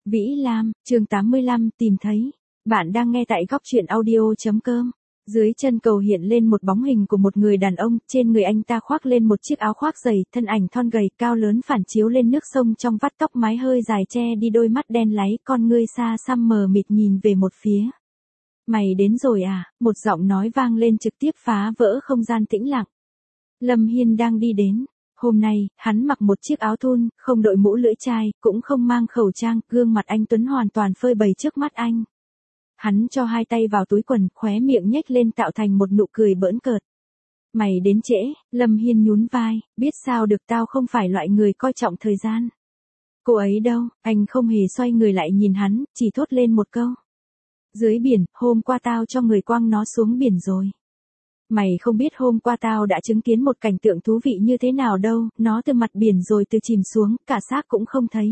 Vĩ Lam, chương 85, tìm thấy. Bạn đang nghe tại góc truyện audio.com. Dưới chân cầu hiện lên một bóng hình của một người đàn ông, trên người anh ta khoác lên một chiếc áo khoác dày, thân ảnh thon gầy, cao lớn phản chiếu lên nước sông trong vắt tóc mái hơi dài che đi đôi mắt đen láy, con ngươi xa xăm mờ mịt nhìn về một phía. Mày đến rồi à, một giọng nói vang lên trực tiếp phá vỡ không gian tĩnh lặng. Lâm Hiên đang đi đến. Hôm nay, hắn mặc một chiếc áo thun, không đội mũ lưỡi chai, cũng không mang khẩu trang, gương mặt anh tuấn hoàn toàn phơi bày trước mắt anh. Hắn cho hai tay vào túi quần, khóe miệng nhếch lên tạo thành một nụ cười bỡn cợt. Mày đến trễ, Lâm Hiên nhún vai, biết sao được, tao không phải loại người coi trọng thời gian. Cô ấy đâu, anh không hề xoay người lại nhìn hắn, chỉ thốt lên một câu. Dưới biển, hôm qua tao cho người quăng nó xuống biển rồi. Mày không biết hôm qua tao đã chứng kiến một cảnh tượng thú vị như thế nào đâu, nó từ mặt biển rồi từ chìm xuống, cả xác cũng không thấy.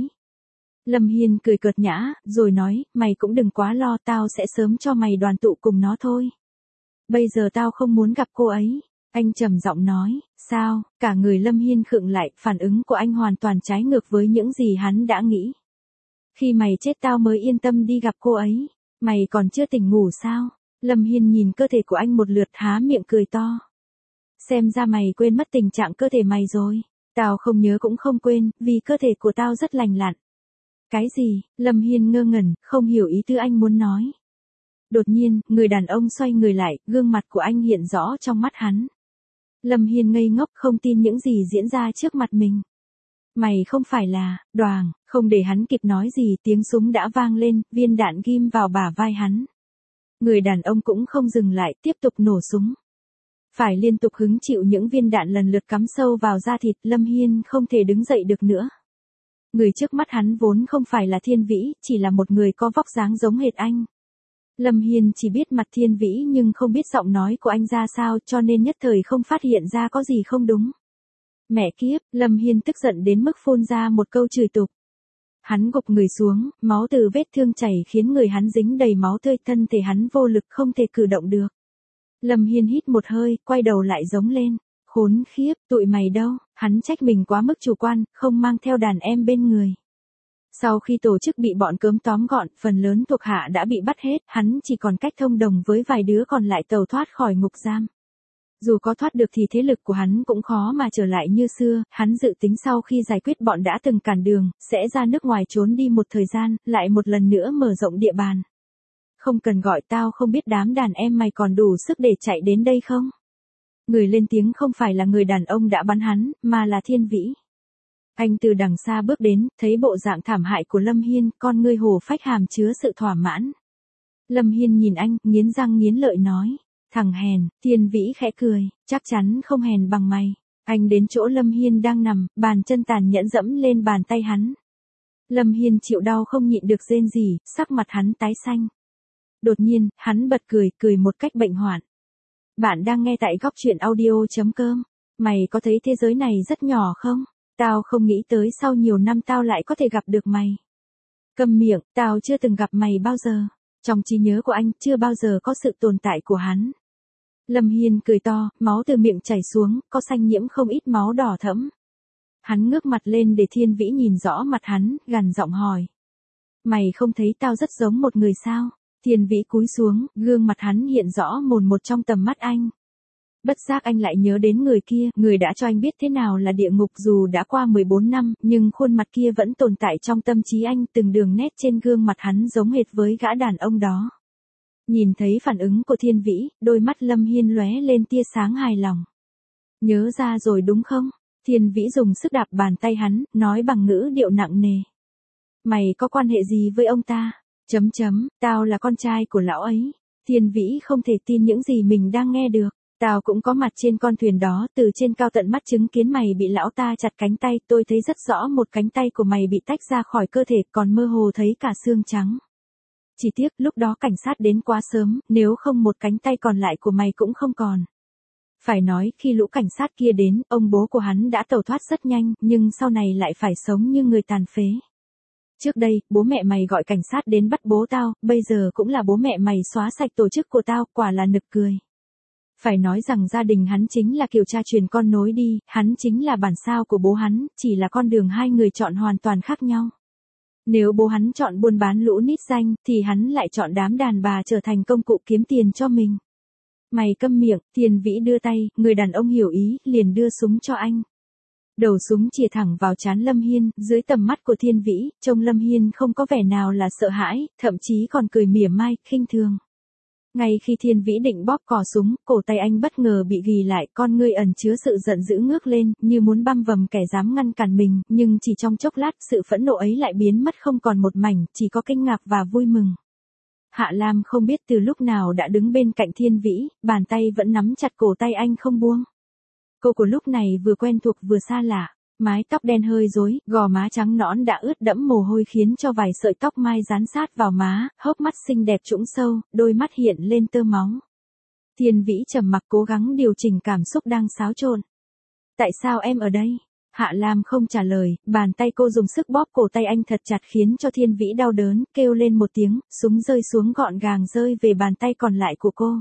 Lâm Hiên cười cợt nhã, rồi nói, mày cũng đừng quá lo, tao sẽ sớm cho mày đoàn tụ cùng nó thôi. Bây giờ tao không muốn gặp cô ấy. Anh trầm giọng nói, sao, cả người Lâm Hiên khựng lại, phản ứng của anh hoàn toàn trái ngược với những gì hắn đã nghĩ. Khi mày chết tao mới yên tâm đi gặp cô ấy, mày còn chưa tỉnh ngủ sao? Lâm Hiên nhìn cơ thể của anh một lượt, há miệng cười to. Xem ra mày quên mất tình trạng cơ thể mày rồi. Tao không nhớ cũng không quên, vì cơ thể của tao rất lành lặn. Cái gì? Lâm Hiên ngơ ngẩn, không hiểu ý tư anh muốn nói. Đột nhiên, người đàn ông xoay người lại, gương mặt của anh hiện rõ trong mắt hắn. Lâm Hiên ngây ngốc không tin những gì diễn ra trước mặt mình. Mày không phải là, đoàng, không để hắn kịp nói gì, tiếng súng đã vang lên, viên đạn ghim vào bả vai hắn. Người đàn ông cũng không dừng lại, tiếp tục nổ súng. Phải liên tục hứng chịu những viên đạn lần lượt cắm sâu vào da thịt, Lâm Hiên không thể đứng dậy được nữa. Người trước mắt hắn vốn không phải là Thiên Vĩ, chỉ là một người có vóc dáng giống hệt anh. Lâm Hiên chỉ biết mặt Thiên Vĩ nhưng không biết giọng nói của anh ra sao, cho nên nhất thời không phát hiện ra có gì không đúng. Mẹ kiếp, Lâm Hiên tức giận đến mức phun ra một câu chửi tục. Hắn gục người xuống, máu từ vết thương chảy khiến người hắn dính đầy máu tươi, thân thể hắn vô lực không thể cử động được. Lâm Hiên hít một hơi, quay đầu lại giống lên. Khốn khiếp, tụi mày đâu? Hắn trách mình quá mức chủ quan, không mang theo đàn em bên người. Sau khi tổ chức bị bọn cớm tóm gọn, phần lớn thuộc hạ đã bị bắt hết, hắn chỉ còn cách thông đồng với vài đứa còn lại tẩu thoát khỏi ngục giam. Dù có thoát được thì thế lực của hắn cũng khó mà trở lại như xưa, hắn dự tính sau khi giải quyết bọn đã từng cản đường, sẽ ra nước ngoài trốn đi một thời gian, lại một lần nữa mở rộng địa bàn. Không cần gọi, tao không biết đám đàn em mày còn đủ sức để chạy đến đây không? Người lên tiếng không phải là người đàn ông đã bắn hắn, mà là Thiên Vĩ. Anh từ đằng xa bước đến, thấy bộ dạng thảm hại của Lâm Hiên, con ngươi hổ phách hàm chứa sự thỏa mãn. Lâm Hiên nhìn anh, nghiến răng nghiến lợi nói. Thằng hèn, Thiên Vĩ khẽ cười, chắc chắn không hèn bằng mày. Anh đến chỗ Lâm Hiên đang nằm, bàn chân tàn nhẫn dẫm lên bàn tay hắn. Lâm Hiên chịu đau không nhịn được rên rỉ, sắc mặt hắn tái xanh. Đột nhiên, hắn bật cười, cười một cách bệnh hoạn. Bạn đang nghe tại góc truyện audio.com. Mày có thấy thế giới này rất nhỏ không? Tao không nghĩ tới sau nhiều năm tao lại có thể gặp được mày. Câm miệng, tao chưa từng gặp mày bao giờ. Trong trí nhớ của anh, chưa bao giờ có sự tồn tại của hắn. Lâm Hiên cười to, máu từ miệng chảy xuống, có xanh nhiễm không ít máu đỏ thẫm. Hắn ngước mặt lên để Thiên Vĩ nhìn rõ mặt hắn, gằn giọng hỏi. Mày không thấy tao rất giống một người sao? Thiên Vĩ cúi xuống, gương mặt hắn hiện rõ mồn một trong tầm mắt anh. Bất giác anh lại nhớ đến người kia, người đã cho anh biết thế nào là địa ngục, dù đã qua 14 năm, nhưng khuôn mặt kia vẫn tồn tại trong tâm trí anh, từng đường nét trên gương mặt hắn giống hệt với gã đàn ông đó. Nhìn thấy phản ứng của Thiên Vĩ, đôi mắt Lâm Hiên lóe lên tia sáng hài lòng. Nhớ ra rồi đúng không? Thiên Vĩ dùng sức đạp bàn tay hắn, nói bằng ngữ điệu nặng nề. Mày có quan hệ gì với ông ta? Tao là con trai của lão ấy. Thiên Vĩ không thể tin những gì mình đang nghe được. Tao cũng có mặt trên con thuyền đó, từ trên cao tận mắt chứng kiến mày bị lão ta chặt cánh tay, tôi thấy rất rõ một cánh tay của mày bị tách ra khỏi cơ thể, còn mơ hồ thấy cả xương trắng. Chỉ tiếc lúc đó cảnh sát đến quá sớm, nếu không một cánh tay còn lại của mày cũng không còn. Phải nói khi lũ cảnh sát kia đến, ông bố của hắn đã tẩu thoát rất nhanh, nhưng sau này lại phải sống như người tàn phế. Trước đây, bố mẹ mày gọi cảnh sát đến bắt bố tao, bây giờ cũng là bố mẹ mày xóa sạch tổ chức của tao, quả là nực cười. Phải nói rằng gia đình hắn chính là kiểu cha truyền con nối đi, hắn chính là bản sao của bố hắn, chỉ là con đường hai người chọn hoàn toàn khác nhau. Nếu bố hắn chọn buôn bán lũ nít danh, thì hắn lại chọn đám đàn bà trở thành công cụ kiếm tiền cho mình. Mày câm miệng, Thiên Vĩ đưa tay, người đàn ông hiểu ý, liền đưa súng cho anh. Đầu súng chĩa thẳng vào trán Lâm Hiên, dưới tầm mắt của Thiên Vĩ, trông Lâm Hiên không có vẻ nào là sợ hãi, thậm chí còn cười mỉa mai, khinh thường. Ngay khi Thiên Vĩ định bóp cò súng, cổ tay anh bất ngờ bị ghì lại, con ngươi ẩn chứa sự giận dữ ngước lên, như muốn băm vằm kẻ dám ngăn cản mình, nhưng chỉ trong chốc lát, sự phẫn nộ ấy lại biến mất không còn một mảnh, chỉ có kinh ngạc và vui mừng. Hạ Lam không biết từ lúc nào đã đứng bên cạnh Thiên Vĩ, bàn tay vẫn nắm chặt cổ tay anh không buông. Cô của lúc này vừa quen thuộc vừa xa lạ, mái tóc đen hơi rối, gò má trắng nõn đã ướt đẫm mồ hôi khiến cho vài sợi tóc mai dán sát vào má, hốc mắt xinh đẹp trũng sâu, đôi mắt hiện lên tơ máu. Thiên Vĩ trầm mặc cố gắng điều chỉnh cảm xúc đang xáo trộn. Tại sao em ở đây? Hạ Lam không trả lời, bàn tay cô dùng sức bóp cổ tay anh thật chặt khiến cho Thiên Vĩ đau đớn, kêu lên một tiếng, súng rơi xuống gọn gàng rơi về bàn tay còn lại của cô.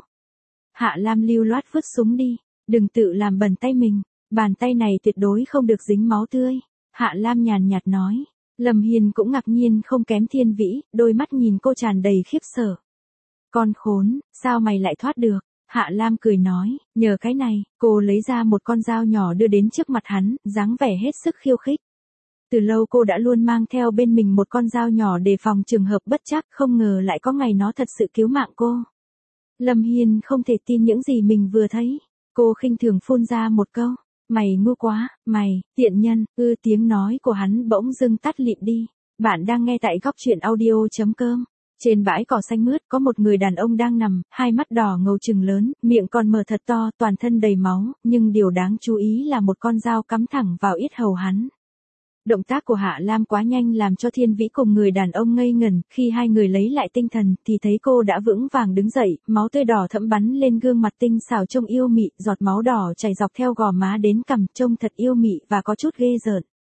Hạ Lam lưu loát vứt súng đi, đừng tự làm bẩn tay mình, bàn tay này tuyệt đối không được dính máu tươi. Hạ Lam nhàn nhạt nói, Lâm Hiên cũng ngạc nhiên không kém Thiên Vĩ, đôi mắt nhìn cô tràn đầy khiếp sợ. Con khốn, sao mày lại thoát được? Hạ Lam cười nói, nhờ cái này, cô lấy ra một con dao nhỏ đưa đến trước mặt hắn, dáng vẻ hết sức khiêu khích. Từ lâu cô đã luôn mang theo bên mình một con dao nhỏ để phòng trường hợp bất trắc, không ngờ lại có ngày nó thật sự cứu mạng cô. Lâm Hiên không thể tin những gì mình vừa thấy. Cô khinh thường phun ra một câu, mày ngu quá, mày, tiện nhân, tiếng nói của hắn bỗng dưng tắt lịm đi. Bạn đang nghe tại góc truyện audio.com. Trên bãi cỏ xanh mướt có một người đàn ông đang nằm, hai mắt đỏ ngầu trừng lớn, miệng còn mở thật to, toàn thân đầy máu, nhưng điều đáng chú ý là một con dao cắm thẳng vào yết hầu hắn. Động tác của Hạ Lam quá nhanh làm cho Thiên Vĩ cùng người đàn ông ngây ngẩn, khi hai người lấy lại tinh thần thì thấy cô đã vững vàng đứng dậy, máu tươi đỏ thẫm bắn lên gương mặt tinh xảo trông yêu mị, giọt máu đỏ chảy dọc theo gò má đến cằm, trông thật yêu mị và có chút ghê rợn.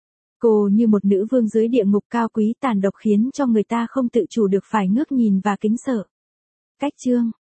Cô như một nữ vương dưới địa ngục cao quý tàn độc khiến cho người ta không tự chủ được phải ngước nhìn và kính sợ. Cách chương